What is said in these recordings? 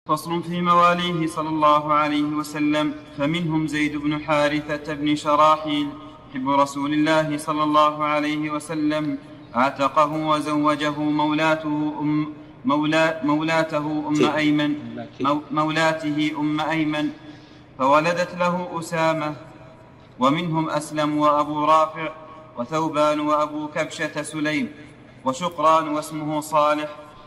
فصل في مواليه صلى الله عليه وسلم. فمنهم زيد بن حارثة بن شراحيل حب رسول الله صلى الله عليه وسلم، اعتقه وزوجه مولاته أم أيمن فولدت له أسامة. ومنهم أسلم وأبو رافع وثوبان وأبو كبشة سليم وشقران واسمه صالح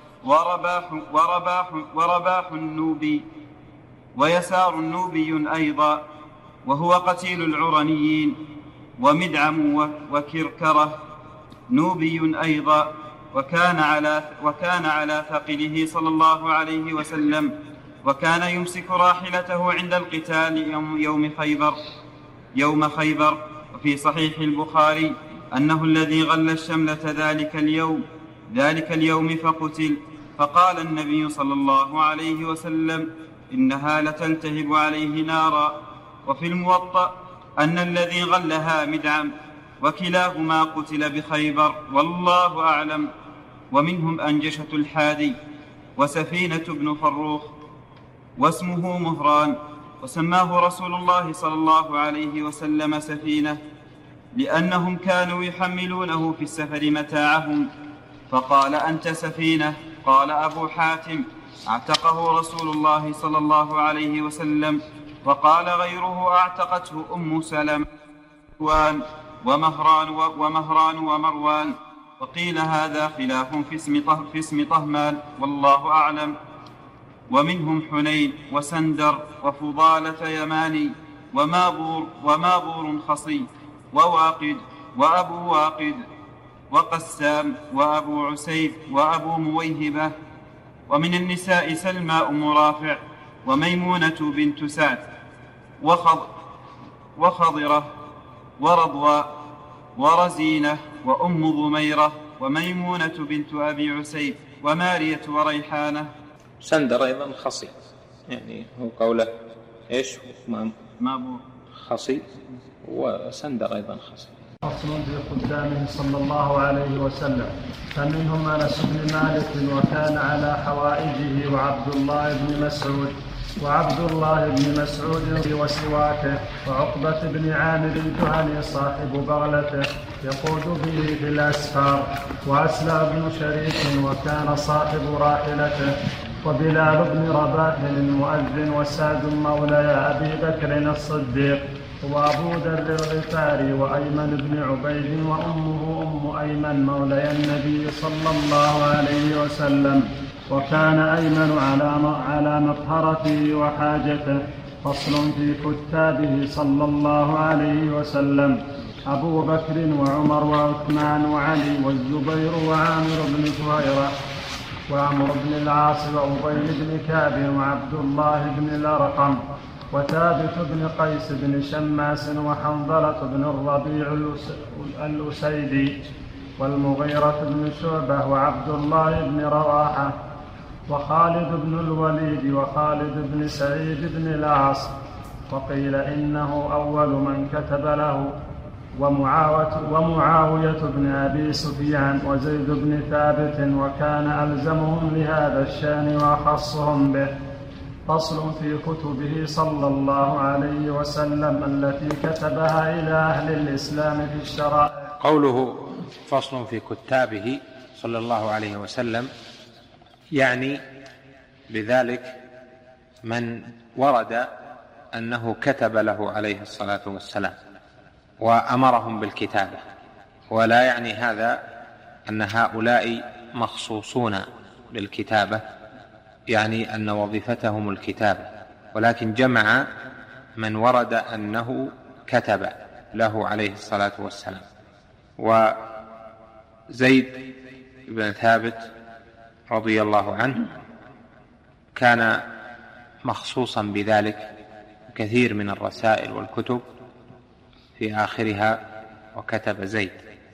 ورباح النوبي ويسار النوبي أيضا وهو قتيل العرنيين، ومدعم وكركرة نوبي أيضا، وكان على ثقله صلى الله عليه وسلم، وكان يمسك راحلته عند القتال يوم خيبر. وفي صحيح البخاري أنه الذي غل الشملة ذلك اليوم فقتل، فقال النبي صلى الله عليه وسلم: إنها لتلتهب عليه نارا. وفي الموطأ أن الذي غلها مدعم، وكلاهما قتل بخيبر والله أعلم. ومنهم أنجشة الحادي وسفينة بن فروخ واسمه مهران، وسماه رسول الله صلى الله عليه وسلم سفينة لأنهم كانوا يحملونه في السفر متاعهم، فقال: أنت سفينة. قال أبو حاتم: اعتقه رسول الله صلى الله عليه وسلم. وقال غيره: اعتقته أم سلمة ومهران ومروان. وقيل هذا خلاف في اسم طهمان والله أعلم. ومنهم حنين وسندر وفضالة يماني ومابور خصي وواقد وأبو واقد وقسام وأبو عسيب وأبو مويهبة. ومن النساء سلمى أم رافع وميمونة بنت سعد وخضرة ورضوى ورزينة وأم ضميرة وميمونة بنت أبي عسيب ومارية وريحانة. سندر أيضا خصي، يعني هو قوله إيش؟ مابور خصي، وسندر أيضا خصي. فصل في خدامه صلى الله عليه وسلم. فمنهم أنس بن مالك وكان على حوائجه، وعبد الله بن مسعود وسواكه، وعقبة بن عامر الجهني صاحب بغلته يقود به في الأسفار، وأسلم بن شريك وكان صاحب راحلته، وبلال بن رباح المؤذن، وسعد مولى أبي بكر الصديق، وأبو ذر الغفاري، وأيمن بن عبيد، وأمه أم أيمن مولى النبي صلى الله عليه وسلم، وكان أيمن على مطهرته وحاجته. فصل في كتابه صلى الله عليه وسلم: أبو بكر وعمر وعثمان وعلي والزبير وعامر بن فهيرة وعمر بن العاص وأبي بن كعب وعبد الله بن الأرقم وثابت بن قيس بن شماس وحنظلة بن الربيع الأسيدي والمغيرة بن شعبة وعبد الله بن رواحة وخالد بن الوليد وخالد بن سعيد بن العاص. وقيل إنه أول من كتب له، ومعاوية بن أبي سفيان وزيد بن ثابت، وكان ألزمهم لهذا الشأن وأخصهم به. فصل في كتبه صلى الله عليه وسلم التي كتبها إلى أهل الإسلام في الشرائع. قوله فصل في كتابه صلى الله عليه وسلم يعني بذلك من ورد أنه كتب له عليه الصلاة والسلام وأمرهم بالكتابة، ولا يعني هذا أن هؤلاء مخصوصون بالكتابة، يعني أن وظيفتهم الكتابة، ولكن جمع من ورد أنه كتب له عليه الصلاة والسلام. وزيد بن ثابت رضي الله عنه كان مخصوصا بذلك، كثير من الرسائل والكتب في آخرها وكتب زيد.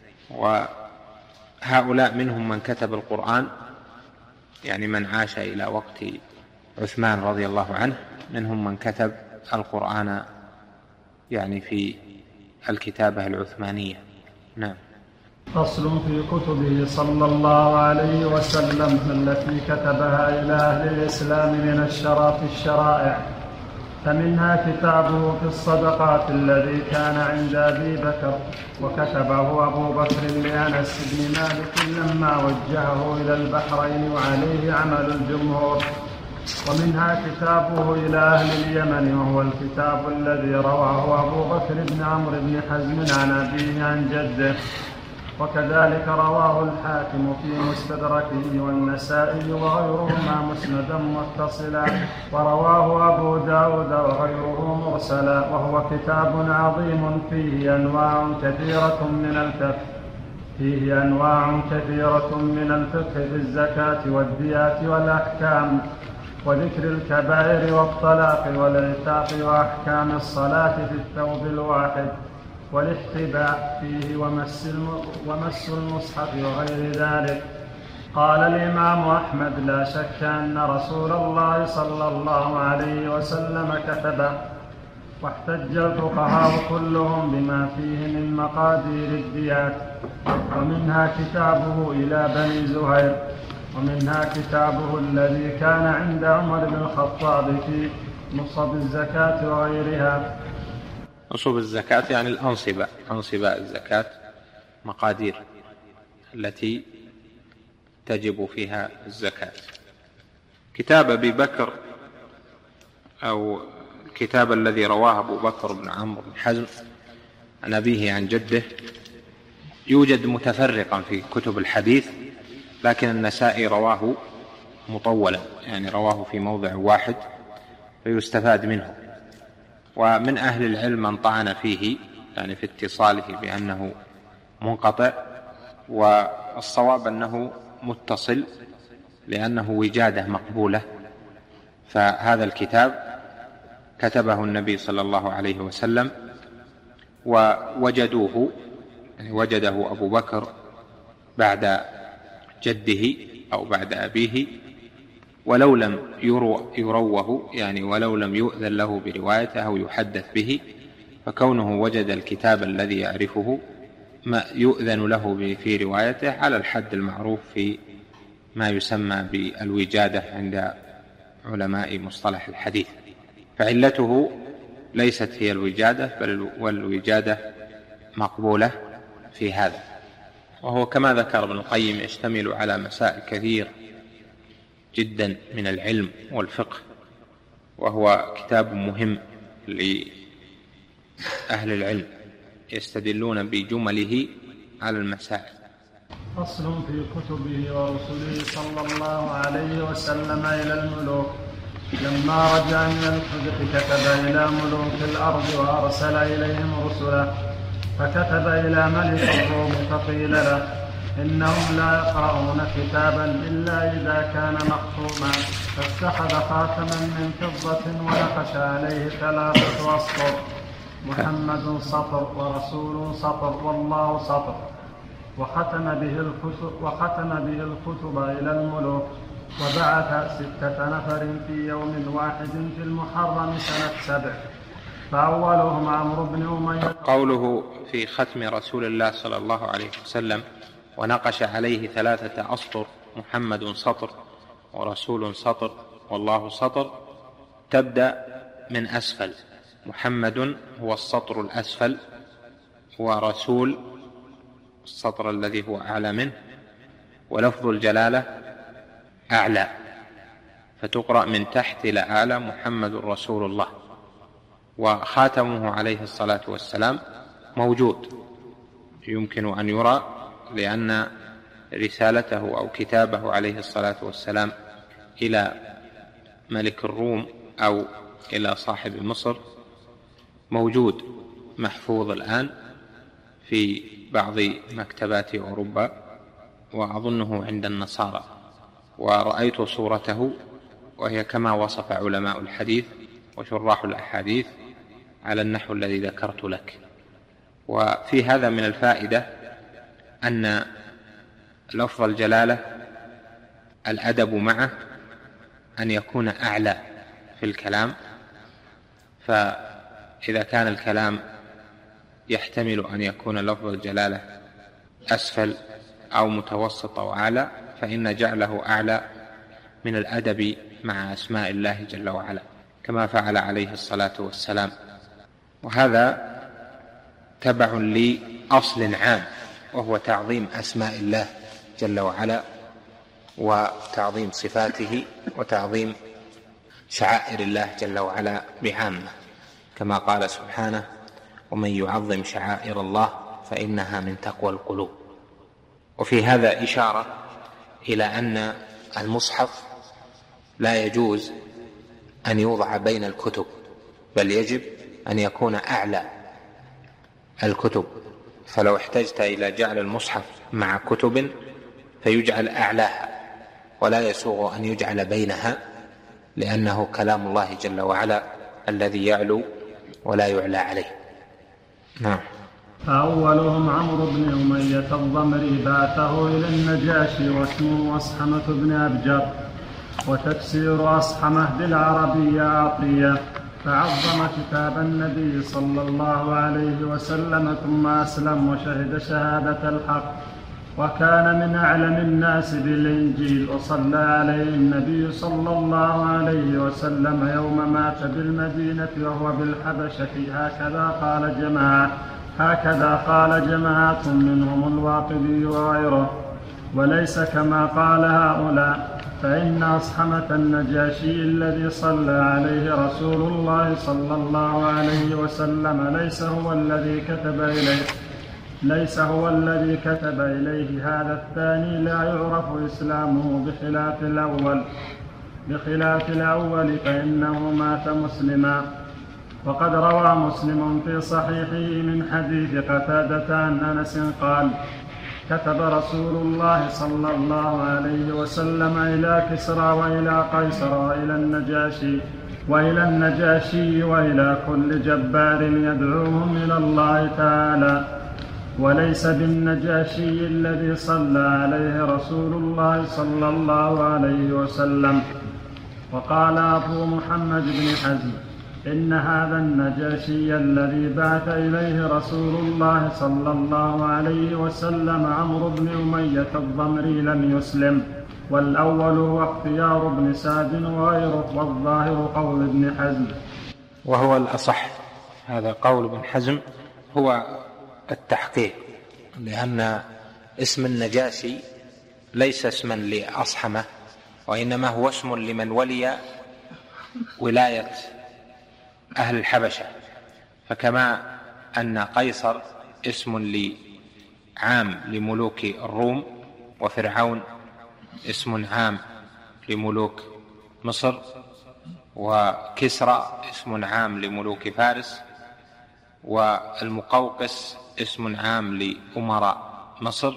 وهؤلاء منهم من كتب القرآن، يعني من عاش إلى وقت عثمان رضي الله عنه، منهم من كتب القرآن يعني في الكتابة العثمانية. نعم. فصل في كتبه صلى الله عليه وسلم التي كتبها إلى أهل الإسلام من الشرائع. فمنها كتابه في الصدقات الذي كان عند أبي بكر، وكتبه أبو بكر لأنس بن مالك لما وجهه إلى البحرين، وعليه عمل الجمهور. ومنها كتابه إلى أهل اليمن، وهو الكتاب الذي رواه أبو بكر بن عمرو بن حزم عن أبيه عن جده. وكذلك رواه الحاكم في مستدركه والنسائي وغيرهما مسندا متصلا، ورواه أبو داود وغيره مرسلا. وهو كتاب عظيم فيه أنواع كثيرة من الفقه في الزكاة والديات والأحكام، وذكر الكبائر والطلاق والعتاق، وأحكام الصلاة في الثوب الواحد، والاحتباء فيه، ومس المصحف وغير ذلك. قال الإمام أحمد: لا شك أن رسول الله صلى الله عليه وسلم كتبه. واحتج الفقهاء كلهم بما فيه من مقادير الديات. ومنها كتابه إلى بني زهير، ومنها كتابه الذي كان عند عمر بن الخطاب في نصب الزكاة وغيرها. نصب الزكاة يعني الأنصبة، أنصبة الزكاة، مقادير التي تجب فيها الزكاة. كتاب أبي بكر أو الكتاب الذي رواه أبو بكر بن عمرو بن حزم عن أبيه عن جده يوجد متفرقا في كتب الحديث، لكن النسائي رواه مطولا، يعني رواه في موضع واحد فيستفاد منه. ومن أهل العلم من طعن فيه، يعني في اتصاله بأنه منقطع، والصواب أنه متصل لأنه وجادة مقبولة. فهذا الكتاب كتبه النبي صلى الله عليه وسلم، ووجدوه، يعني وجده أبو بكر بعد جده أو بعد أبيه، ولو لم يروه، يعني ولو لم يؤذن له بروايته أو يحدث به، فكونه وجد الكتاب الذي يعرفه ما يؤذن له في روايته على الحد المعروف في ما يسمى بالوجادة عند علماء مصطلح الحديث. فعلته ليست هي الوجادة، بل والوجادة مقبولة في هذا. وهو كما ذكر ابن القيم يشتمل على مسائل كثير جدا من العلم والفقه، وهو كتاب مهم لأهل العلم يستدلون بجمله على المسائل. فصل في كتبه ورسله صلى الله عليه وسلم إلى الملوك. لما رجع من الحدث كتب إلى ملوك الأرض وأرسل إليهم رسلا، فكتب إلى ملك الروم فقيل له: إنهم لا يقرؤون كتابا إلا إذا كان مختوما، فاتخذ خاتما من فضة ونقش عليه 3 أسطر: محمد سطر، ورسول سطر، والله سطر، وختم به الكتب إلى الملوك. وبعث 6 نفر في يوم واحد في المحرم سنة 7، فأولهم عمرو بن أمية. قوله في ختم رسول الله صلى الله عليه وسلم ونقش عليه 3 أسطر: محمد سطر، ورسول سطر، والله سطر، تبدأ من أسفل. محمد هو السطر الأسفل، ورسول السطر الذي هو أعلى منه، ولفظ الجلالة أعلى، فتقرأ من تحت إلى أعلى: محمد رسول الله. وخاتمه عليه الصلاة والسلام موجود، يمكن أن يرى، لأن رسالته أو كتابه عليه الصلاة والسلام إلى ملك الروم أو إلى صاحب مصر موجود محفوظ الآن في بعض مكتبات أوروبا، وأظنه عند النصارى. ورأيت صورته وهي كما وصف علماء الحديث وشراح الأحاديث على النحو الذي ذكرت لك. وفي هذا من الفائدة أن لفظ الجلالة الأدب معه أن يكون أعلى في الكلام، فإذا كان الكلام يحتمل أن يكون لفظ الجلالة أسفل أو متوسط أو أعلى، فإن جعله أعلى من الأدب مع أسماء الله جل وعلا كما فعل عليه الصلاة والسلام. وهذا تبع لأصل عام، وهو تعظيم أسماء الله جل وعلا وتعظيم صفاته وتعظيم شعائر الله جل وعلا بعامة، كما قال سبحانه: ومن يعظم شعائر الله فإنها من تقوى القلوب. وفي هذا إشارة إلى أن المصحف لا يجوز أن يوضع بين الكتب، بل يجب أن يكون أعلى الكتب. فلو احتجت إلى جعل المصحف مع كتب فيجعل أعلاها، ولا يسوغ أن يجعل بينها، لأنه كلام الله جل وعلا الذي يعلو ولا يعلى عليه. نعم. فأولهم عمرو بن أمية الضمري بعثه إلى النجاشي واسمه أصحمة بن أبجر، وتفسير أصحمة بالعربية عطية، فعظم كتاب النبي صلى الله عليه وسلم ثم أسلم وشهد شهادة الحق، وكان من أعلم الناس بالإنجيل، وصلى عليه النبي صلى الله عليه وسلم يوم مات بالمدينة وهو بالحبشة. هكذا قال جماعة منهم الواقدي وغيره، وليس كما قال هؤلاء، فإن أصحمة النجاشي الذي صلى عليه رسول الله صلى الله عليه وسلم ليس هو الذي كتب إليه، هذا الثاني لا يعرف إسلامه بخلاف الأول فإنه مات مسلما. وقد روى مسلم في صحيحه من حديث قتادة عن أنس قال: كتب رسول الله صلى الله عليه وسلم إلى كسرى وإلى قيصر وإلى النجاشي وإلى كل جبار يدعوهم إلى الله تعالى، وليس بالنجاشي الذي صلى عليه رسول الله صلى الله عليه وسلم. وقال أبو محمد بن حزم: إن هذا النجاشي الذي بعث إليه رسول الله صلى الله عليه وسلم عمرو بن أمية الضمري لم يسلم، والأول هو اختيار ابن سعد وغيره، والظاهر قول ابن حزم وهو الأصح. هذا قول ابن حزم هو التحقيق، لأن اسم النجاشي ليس اسما لأصحمة، وإنما هو اسم لمن ولي ولاية أهل الحبشة. فكما أن قيصر اسم عام لملوك الروم، وفرعون اسم عام لملوك مصر، وكسرى اسم عام لملوك فارس، والمقوقس اسم عام لأمراء مصر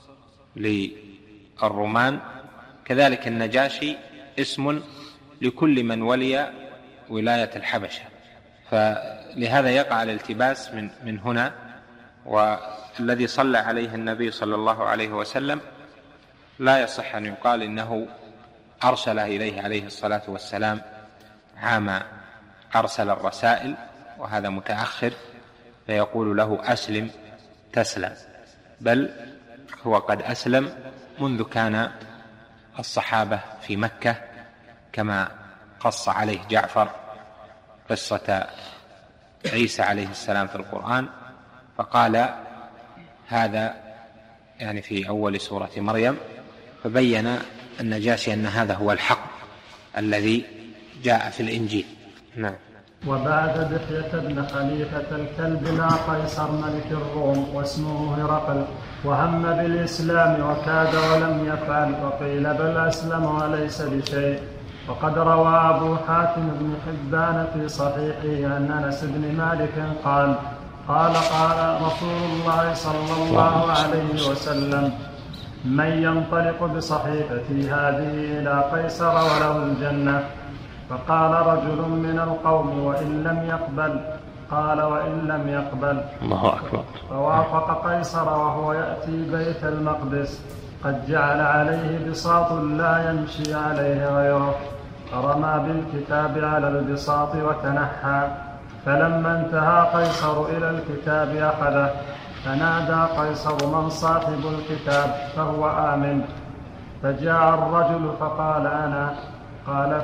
للرومان، كذلك النجاشي اسم لكل من ولي ولاية الحبشة. فلهذا يقع الالتباس من هنا. والذي صلى عليه النبي صلى الله عليه وسلم لا يصح أن يقال إنه أرسل إليه عليه الصلاة والسلام عام أرسل الرسائل، وهذا متأخر، فيقول له أسلم تسلم، بل هو قد أسلم منذ كان الصحابة في مكة، كما قص عليه جعفر قصة عيسى عليه السلام في القرآن، فقال هذا يعني في أول سورة مريم، فبين النجاشي أن هذا هو الحق الذي جاء في الإنجيل. نعم. وبعد دحية بن خليفة الكلب لا قيصر ملك الروم واسمه هرقل، وهم بالإسلام وكاد ولم يفعل، وقيل بل أسلم وليس بشيء. وقد روى أبو حاتم بن حبان في صحيحه عن أنس بن مالك قال رسول الله صلى الله عليه وسلم: من ينطلق بصحيفتي هذه إلى قيصر وله الجنة؟ فقال رجل من القوم: وإن لم يقبل؟ قال: وإن لم يقبل. الله أكبر. فوافق قيصر وهو يأتي بيت المقدس قد جعل عليه بساط لا يمشي عليه غيره، فرمى بالكتاب على البساط وتنحى، فلما انتهى قيصر إلى الكتاب أخذه، فنادى قيصر: من صاحب الكتاب؟ فهو آمن. فجاء الرجل فقال: أنا. قال: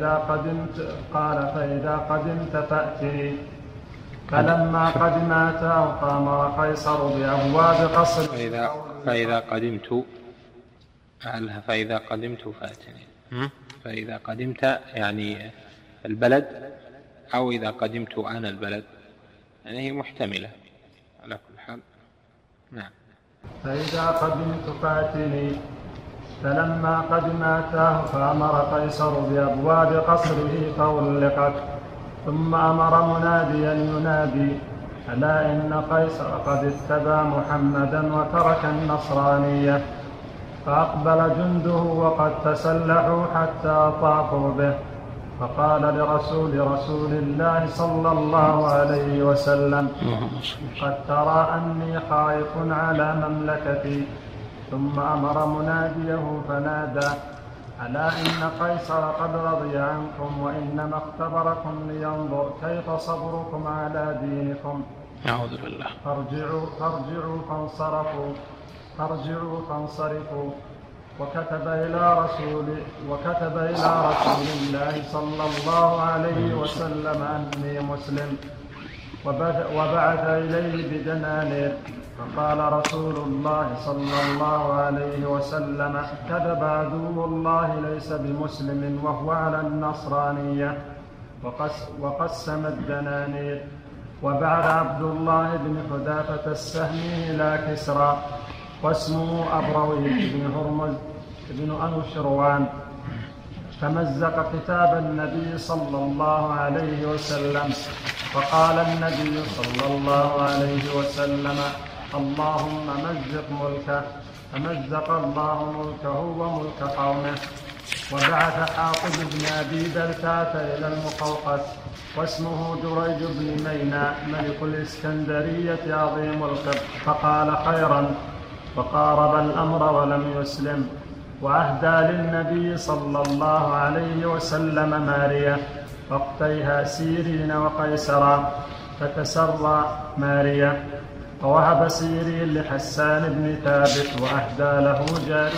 فإذا قدمت فأتني. فلما قدم أتاه فأمر قيصر بأبواب قصر. فإذا قدمت فأتني. فإذا قدمت يعني البلد، أو إذا قدمت أنا البلد، يعني هي محتملة على كل حال. نعم. فإذا قدمت فأتني. فلما قدم أتاه فأمر قيصر بأبواب قصره فغلقت. ثم أمر مناديا ينادي: ألا إن قيصر قد اتبع محمدا وترك النصرانية. فأقبل جنده وقد تسلحوا حتى طافوا به. فقال لرسول الله صلى الله عليه وسلم: قد ترى أني خائف على مملكتي. ثم أمر مناديه فنادى: ألا إن قيصر قد رضي عنكم، وإنما اختبركم لينظر كيف صبركم على دينكم. أعوذ بالله. فارجعوا فانصرفوا. وكتب إلى رسول الله صلى الله عليه وسلم أني مسلم، وبعث إليه بدنانير. فقال رسول الله صلى الله عليه وسلم: كذب عدو الله ليس بمسلم وهو على النصرانية. وقسم الدنانير. وبعث عبد الله بن حذافة السهمي إلى كسرى، واسمه أبروي بن هرمز بن أنوشروان، فمزق كتاب النبي صلى الله عليه وسلم. فقال النبي صلى الله عليه وسلم: اللهم مزق ملكه. فمزق الله ملكه وملك قومه. وبعث حاطب بن أبي بلتعة إلى المقوقس، واسمه دريج بن مينا ملك الإسكندرية عظيم القبط، فقال خيرا، فقارب الأمر ولم يسلم. وأهدى للنبي صلى الله عليه وسلم مارية أختيها سيرين وقيسرا، فتسرى مارية. فوهب سيرين لحسان بن ثابت، وأهدى له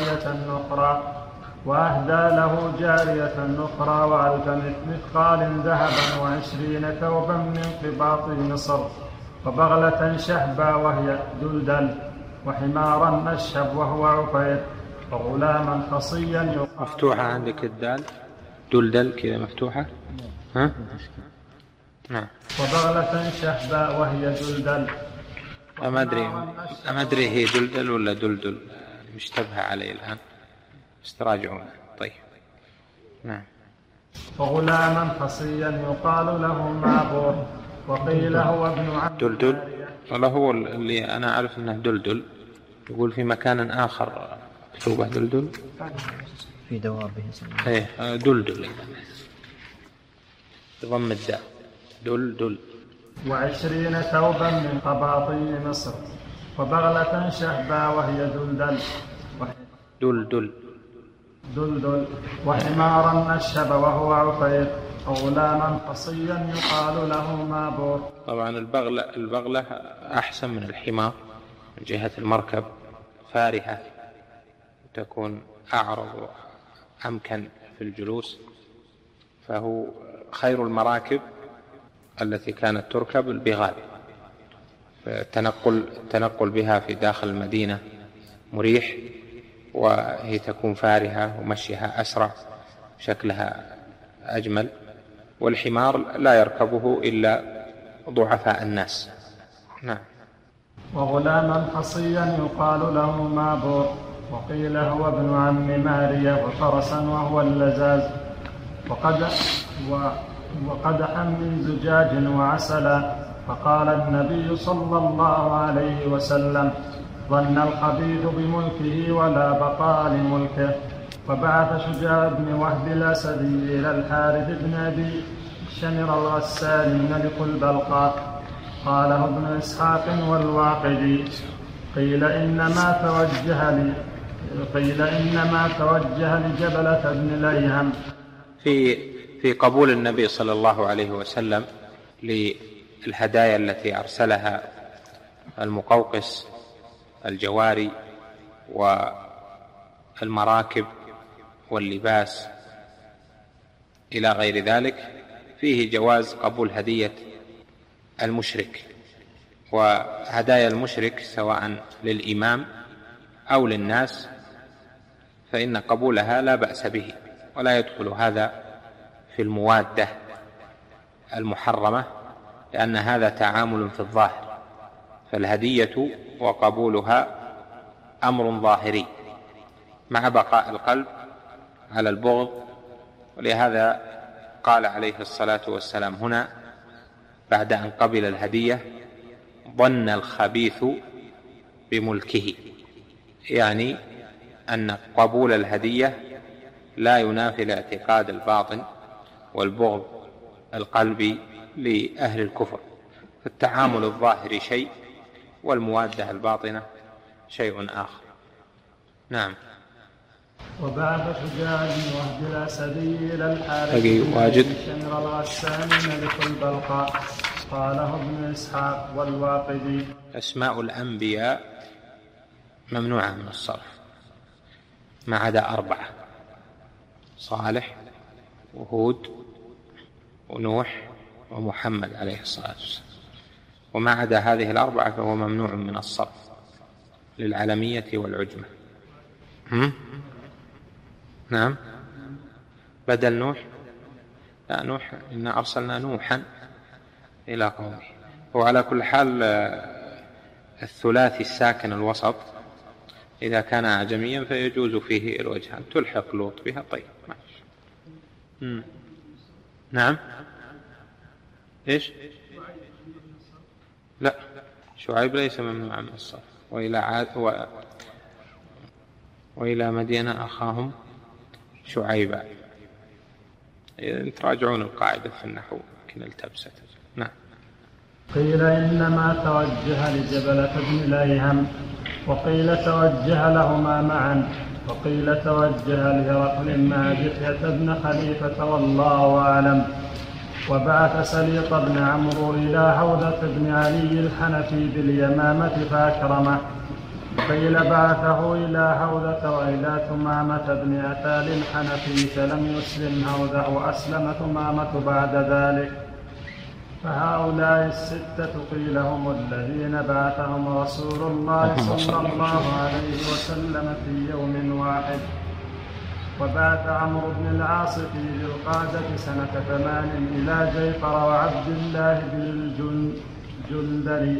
جارية أخرى، وألف مثقال ذهبا، 20 ثوبا من قباط مصر، وبغلة شهبا وهي دلدل، وحمارا أشهب وهو عفير، وغلاما خصيا مفتوحة عندك الدال دلدل كذا مفتوحة. ها؟ نعم. وبغلة شهبا وهي دلدل. أما أدري هي دلدل ولا دلدل، مشتبه عليه الآن، استراجعون. طيب. نعم. وغلاما خصيا يقال له معبور، وقيل هو ابن عم دلدل، ولا هو اللي أنا أعرف أنه دلدل، يقول في مكان آخر مكتوبة دلدل في دوابه. إيه دلدل ضم الداء دلدل. 20 ثوبا من قباطي مصر، وبغلة شهبا وهي دلدل، وحمارا أشهب وهو عفير، وغلاما قصيا يقال له مابور. طبعا البغلة أحسن من الحمار من جهة المركب، فارهة، تكون أعرض أمكن في الجلوس، فهو خير المراكب التي كانت تركب البغال، التنقل بها في داخل المدينة مريح، وهي تكون فارهة ومشيها أسرع، شكلها أجمل. والحمار لا يركبه إلا ضعفاء الناس. نعم. وغلاما خصيا يقال له مابور، وقيل هو ابن عم مارية، وفرسا وهو اللزاز، وقدحا من زجاج وعسلا. فقال النبي صلى الله عليه وسلم: ظن الخبيث بملكه ولا بقاء لملكه. وبعث شجاع بن وهب الأسدي إلى الحارث بن أبي شمر الغساني ملك البلقاء. قاله ابن إسحاق والواقدي. قيل إنما توجه لجبلة بن ليهم. في قبول النبي صلى الله عليه وسلم للهدايا التي أرسلها المقوقس، الجواري والمراكب واللباس إلى غير ذلك، فيه جواز قبول هدية المشرك. وهدايا المشرك سواء للإمام أو للناس فإن قبولها لا بأس به، ولا يدخل هذا في الموادة المحرمة، لأن هذا تعامل في الظاهر، فالهدية وقبولها أمر ظاهري مع بقاء القلب على البغض. ولهذا قال عليه الصلاة والسلام هنا بعد أن قبل الهدية: ظن الخبيث بملكه، يعني أن قبول الهدية لا ينافي الاعتقاد الباطن والبغض القلبي لأهل الكفر، فالتعامل الظاهري شيء والموادة الباطنة شيء آخر. نعم. وبعث شجاع بن وهب الأسدي إلى الحارث بن شمر الغساني ملك البلقاء، قاله ابن إسحاق والواقدي. أسماء الأنبياء ممنوعة من الصرف ما عدا 4: صالح وهود ونوح ومحمد عليه الصلاة والسلام، وما عدا هذه 4 فهو ممنوع من الصرف للعلمية والعجمة. نعم. بدل نوح؟ لا، نوح إنا أرسلنا نوحا إلى قومه. وعلى كل حال الثلاثي الساكن الوسط إذا كان أعجميا فيجوز فيه الوجهان، تلحق لوط بها. طيب ماشي. نعم. إيش؟ لا، شعيب ليس ممنوعا من الصرف. وإلى مدين أخاهم شعيبا. تراجعون القاعدة في النحو يمكن التبست. نعم. قيل إنما توجه لجبلة بن ليهم، وقيل توجه لهما معا، وقيل توجه لهرقل مع دحية بن خليفة، والله أعلم. وبعث سليط بن عمرو إلى حوذة بن علي الحنفي باليمامة فأكرمه، وقيل بعثه إلى حوذة وإلى ثمامة بن عتال الحنفي فلم يسلم حوذة، وأسلم ثمامة بعد ذلك. فهؤلاء 6 قيل هم الذين بعثهم رسول الله صلى الله عليه وسلم في يوم واحد. وبعث عمرو بن العاص في ذي القعدة سنة 8 إلى جيفر وعبد الله بالجندل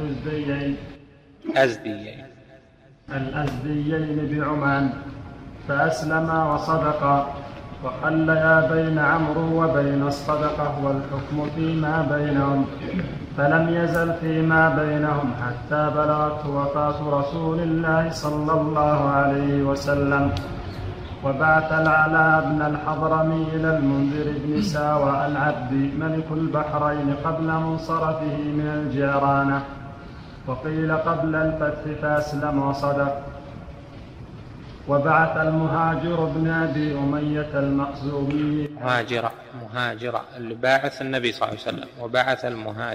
الأزديين بعمان، فأسلما وصدقا، وخليا بين عمرو وبين الصدقة والحكم فيما بينهم، فلم يزل فيما بينهم حتى بلغته وفاة رسول الله صلى الله عليه وسلم. وبعث العلاء بن الحضرمي إلى المنذر بن ساوى العبد ملك البحرين قبل منصرفه من الجيرانة، وقيل قبل الفتح فأسلم وصدق. وبعث المهاجر بن أبي أمية المخزومي. مهاجر اللي باعث النبي صلى الله عليه وسلم، وبعث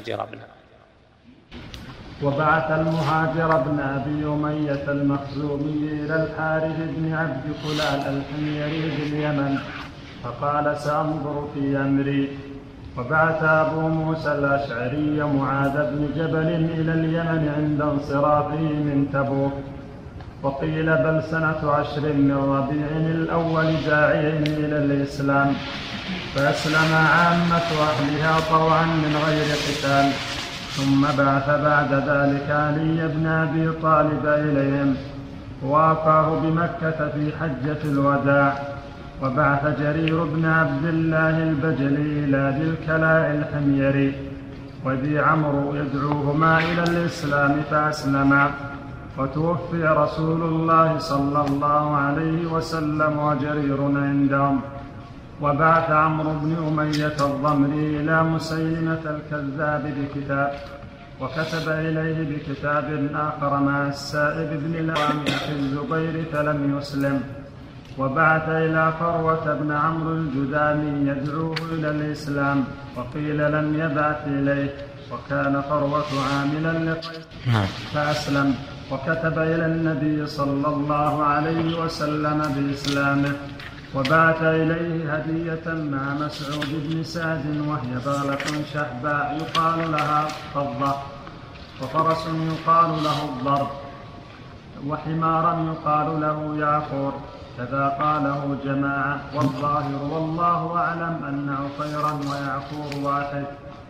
المهاجر بن أبي أمية المخزومي إلى الحارث بن عبد كلال الحميري باليمن، فقال سأنظر في أمري. وبعث أبو موسى الأشعري معاذ بن جبل إلى اليمن عند انصرافه من تبوك، وقيل بل سنة 10 من ربيع الأول داعين إلى الإسلام، فأسلم عامة أهلها طوعا من غير قتال. ثم بعث بعد ذلك علي بن أبي طالب إليهم، ووقاه بمكة في حجة الوداع. وبعث جرير بن عبد الله البجلي إلى ذي الكلاء الحميري وذي عمرو يدعوهما إلى الإسلام فأسلما، وتوفي رسول الله صلى الله عليه وسلم وجرير عندهم. وبعث عمرو بن أمية الضمري إلى مسيلمة الكذاب بكتاب، وكتب إليه بكتاب آخر مع السائب بن العوام أخي الزبير فلم يسلم، وبعث إلى فروة بن عمرو الجذامي يدعوه إلى الإسلام، وقيل لم يبعث إليه، وكان فروة عاملا لقيس فأسلم، وكتب إلى النبي صلى الله عليه وسلم بإسلامه، وبعث إليه هدية مع مسعود بن سعد وهي بغلة شحباء يقال لها فضة، وفرس يقال له الضرب، وحمارا يقال له يعقور، كذا قاله جماعة، والظاهر والله أعلم أن عفيرا ويعقور واحد.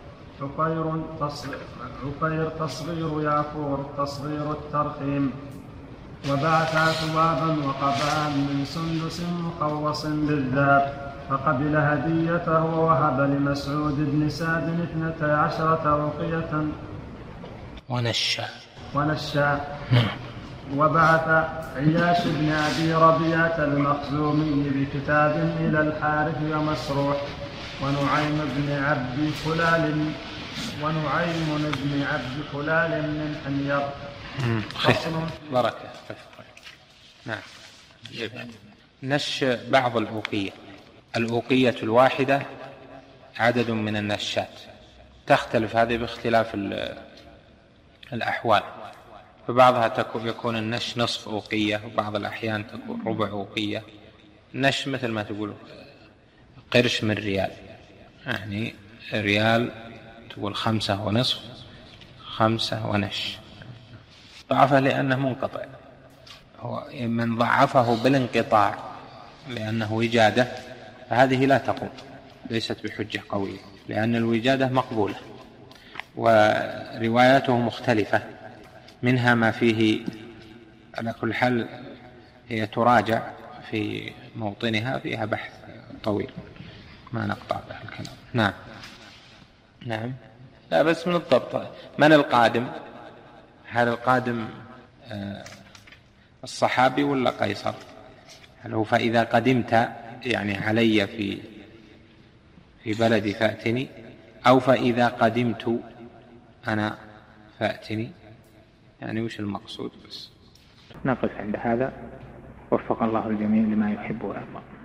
عفير تصغير يعقور تصغير الترخيم. وبعث ثوابا وقبعا من سندس مخوص بالذات، فقبل هديته ووهب لمسعود بن سعد 12 أوقية ونشا. وبعث عياش بن أبي ربيعة المخزومي بكتاب إلى الحارث ومسروح ونعيم بن عبد فلال من حمير. بركة. نعم. نش بعض الأوقية الواحدة عدد من النشات، تختلف هذه باختلاف الأحوال، فبعضها يكون النش نصف أوقية، وبعض الأحيان تكون ربع أوقية. النش مثل ما تقول قرش من ريال، يعني ريال تقول 5.5، 5 ونش. ضعفه لأنه منقطع، من ضعفه بالانقطاع لأنه وجادة فهذه لا تقوم، ليست بحجة قوية، لأن الوجادة مقبولة ورواياته مختلفة، منها ما فيه على كل حال هي تراجع في موطنها، فيها بحث طويل ما نقطع به الكلام. نعم. لا بس من الضبط. من القادم؟ هل القادم الصحابي ولا قيصر؟ هل هو فإذا قدمت يعني علي في بلدي فأتني، أو فإذا قدمت أنا فأتني؟ يعني وش المقصود؟ بس نقف عند هذا، وفق الله الجميع لما يحب ويرضى.